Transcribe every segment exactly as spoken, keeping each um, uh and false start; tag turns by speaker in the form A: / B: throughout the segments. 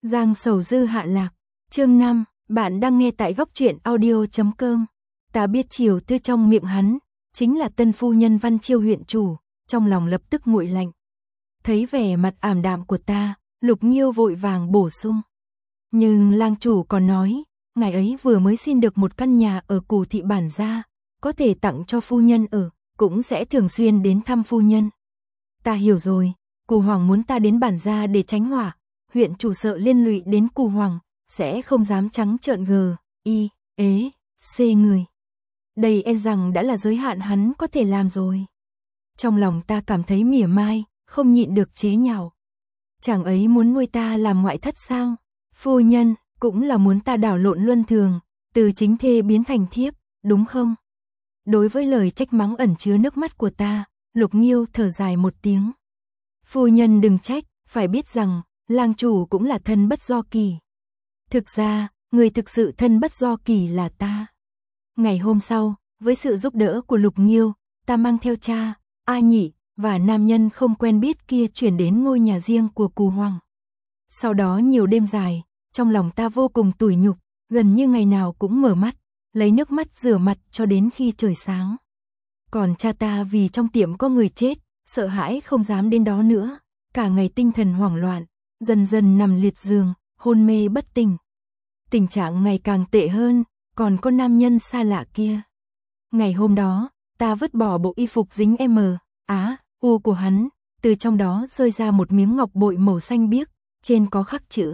A: Giang Sầu Dư hạ lạc, chương năm, bạn đang nghe tại góc truyện audio chấm com. Ta biết chiều tư trong miệng hắn, chính là tân phu nhân Văn Chiêu huyện chủ, trong lòng lập tức nguội lạnh. Thấy vẻ mặt ảm đạm của ta, Lục Nghiêu vội vàng bổ sung. Nhưng lang chủ còn nói, ngài ấy vừa mới xin được một căn nhà ở Cù thị bản gia, có thể tặng cho phu nhân ở, cũng sẽ thường xuyên đến thăm phu nhân. Ta hiểu rồi, Cù Hoàng muốn ta đến bản gia để tránh hỏa, huyện chủ sợ liên lụy đến Cù Hoàng, sẽ không dám trắng trợn gờ, y, ế, xê người. Đây e rằng đã là giới hạn hắn có thể làm rồi. Trong lòng ta cảm thấy mỉa mai, không nhịn được chế nhạo. Chàng ấy muốn nuôi ta làm ngoại thất sao? Phu nhân, cũng là muốn ta đảo lộn luân thường, từ chính thê biến thành thiếp, đúng không? Đối với lời trách mắng ẩn chứa nước mắt của ta, Lục Nghiêu thở dài một tiếng. Phu nhân đừng trách, phải biết rằng, lang chủ cũng là thân bất do kỳ. Thực ra, người thực sự thân bất do kỳ là ta. Ngày hôm sau, với sự giúp đỡ của Lục Nghiêu, ta mang theo cha, A Nhị, và nam nhân không quen biết kia chuyển đến ngôi nhà riêng của Cù Hoàng. Sau đó nhiều đêm dài, trong lòng ta vô cùng tủi nhục, gần như ngày nào cũng mở mắt, lấy nước mắt rửa mặt cho đến khi trời sáng. Còn cha ta vì trong tiệm có người chết, sợ hãi không dám đến đó nữa, cả ngày tinh thần hoảng loạn, dần dần nằm liệt giường, hôn mê bất tỉnh. Tình trạng ngày càng tệ hơn, còn có nam nhân xa lạ kia. Ngày hôm đó, ta vứt bỏ bộ y phục dính M, Á, U của hắn, từ trong đó rơi ra một miếng ngọc bội màu xanh biếc, trên có khắc chữ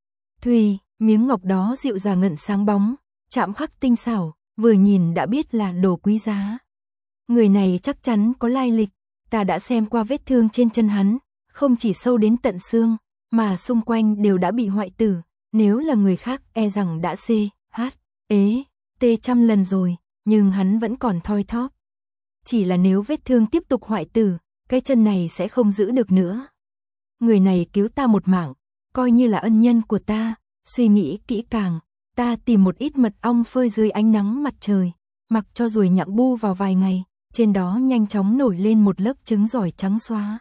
A: Thùy, miếng ngọc đó dịu dàng ngẩn sáng bóng, chạm khắc tinh xảo, vừa nhìn đã biết là đồ quý giá. Người này chắc chắn có lai lịch, ta đã xem qua vết thương trên chân hắn, không chỉ sâu đến tận xương, mà xung quanh đều đã bị hoại tử, nếu là người khác e rằng đã C, H, ế, T trăm lần rồi, nhưng hắn vẫn còn thoi thóp. Chỉ là nếu vết thương tiếp tục hoại tử, cái chân này sẽ không giữ được nữa. Người này cứu ta một mạng, coi như là ân nhân của ta, suy nghĩ kỹ càng, ta tìm một ít mật ong phơi dưới ánh nắng mặt trời, mặc cho ruồi nhặng bu vào vài ngày, trên đó nhanh chóng nổi lên một lớp trứng giỏi trắng xóa.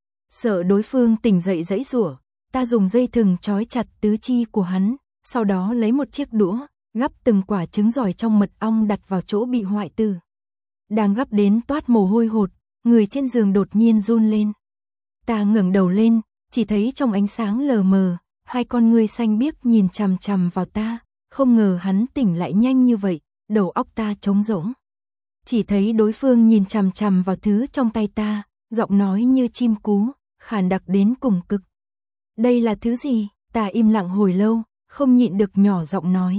A: Sợ đối phương tỉnh dậy giãy giụa, ta dùng dây thừng trói chặt tứ chi của hắn, sau đó lấy một chiếc đũa, gắp từng quả trứng giỏi trong mật ong đặt vào chỗ bị hoại tử. Đang gắp đến toát mồ hôi hột, người trên giường đột nhiên run lên. Ta ngẩng đầu lên, chỉ thấy trong ánh sáng lờ mờ, hai con ngươi xanh biếc nhìn chằm chằm vào ta, không ngờ hắn tỉnh lại nhanh như vậy, đầu óc ta trống rỗng. Chỉ thấy đối phương nhìn chằm chằm vào thứ trong tay ta, giọng nói như chim cú, khàn đặc đến cùng cực. Đây là thứ gì? Ta im lặng hồi lâu, không nhịn được nhỏ giọng nói.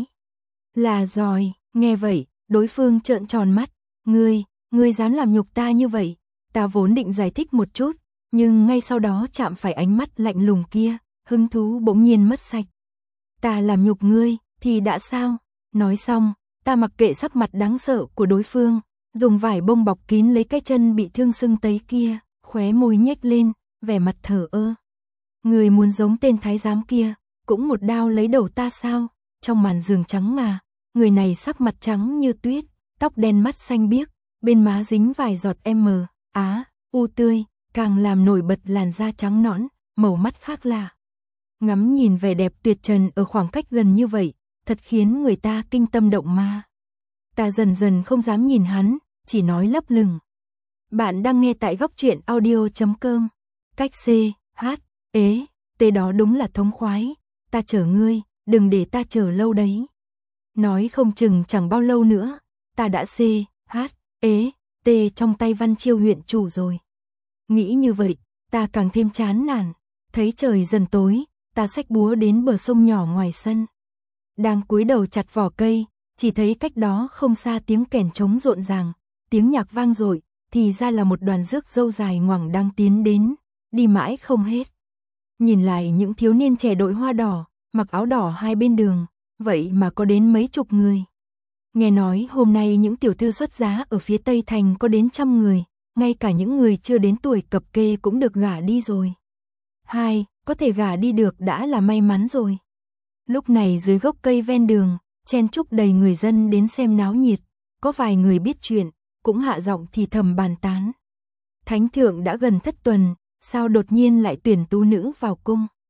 A: Là giòi, nghe vậy, đối phương trợn tròn mắt. Ngươi, ngươi dám làm nhục ta như vậy? Ta vốn định giải thích một chút, nhưng ngay sau đó chạm phải ánh mắt lạnh lùng kia, hứng thú bỗng nhiên mất sạch. Ta làm nhục ngươi, thì đã sao? Nói xong, ta mặc kệ sắc mặt đáng sợ của đối phương, dùng vải bông bọc kín lấy cái chân bị thương sưng tấy kia, khóe môi nhếch lên, vẻ mặt thờ ơ. Ngươi muốn giống tên thái giám kia, cũng một đao lấy đầu ta sao? Trong màn giường trắng ngà, người này sắc mặt trắng như tuyết, tóc đen mắt xanh biếc, bên má dính vài giọt M, Á, U tươi, càng làm nổi bật làn da trắng nõn, màu mắt khác lạ. Ngắm nhìn vẻ đẹp tuyệt trần ở khoảng cách gần như vậy, thật khiến người ta kinh tâm động ma. Ta dần dần không dám nhìn hắn, chỉ nói lấp lửng. Bạn đang nghe tại góc truyện audio chấm com. Cách C, H, ế, T đó đúng là thống khoái. Ta chờ ngươi, đừng để ta chờ lâu đấy. Nói không chừng chẳng bao lâu nữa, ta đã C, H, ế, T trong tay Văn Chiêu huyện chủ rồi. Nghĩ như vậy, ta càng thêm chán nản. Thấy trời dần tối, ta xách búa đến bờ sông nhỏ ngoài sân. Đang cúi đầu chặt vỏ cây, chỉ thấy cách đó không xa tiếng kèn trống rộn ràng, tiếng nhạc vang dội, thì ra là một đoàn rước dâu dài ngoằng đang tiến đến, đi mãi không hết. Nhìn lại những thiếu niên trẻ đội hoa đỏ, mặc áo đỏ hai bên đường, vậy mà có đến mấy chục người. Nghe nói hôm nay những tiểu thư xuất giá ở phía Tây Thành có đến trăm người, ngay cả những người chưa đến tuổi cập kê cũng được gả đi rồi. Hai, có thể gả đi được đã là may mắn rồi. Lúc này dưới gốc cây ven đường, chen chúc đầy người dân đến xem náo nhiệt, có vài người biết chuyện, cũng hạ giọng thì thầm bàn tán. Thánh thượng đã gần thất tuần, sao đột nhiên lại tuyển tú nữ vào cung?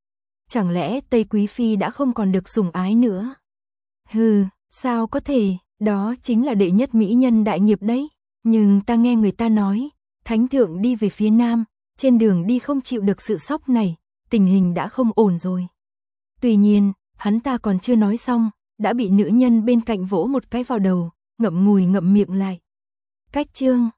A: chẳng lẽ Tây Quý Phi đã không còn được sủng ái nữa? Hừ, sao có thể, đó chính là đệ nhất mỹ nhân đại nghiệp đấy. Nhưng ta nghe người ta nói, Thánh Thượng đi về phía Nam, trên đường đi không chịu được sự sốc này, tình hình đã không ổn rồi. Tuy nhiên, hắn ta còn chưa nói xong, đã bị nữ nhân bên cạnh vỗ một cái vào đầu, ngậm ngùi ngậm miệng lại. Cách chương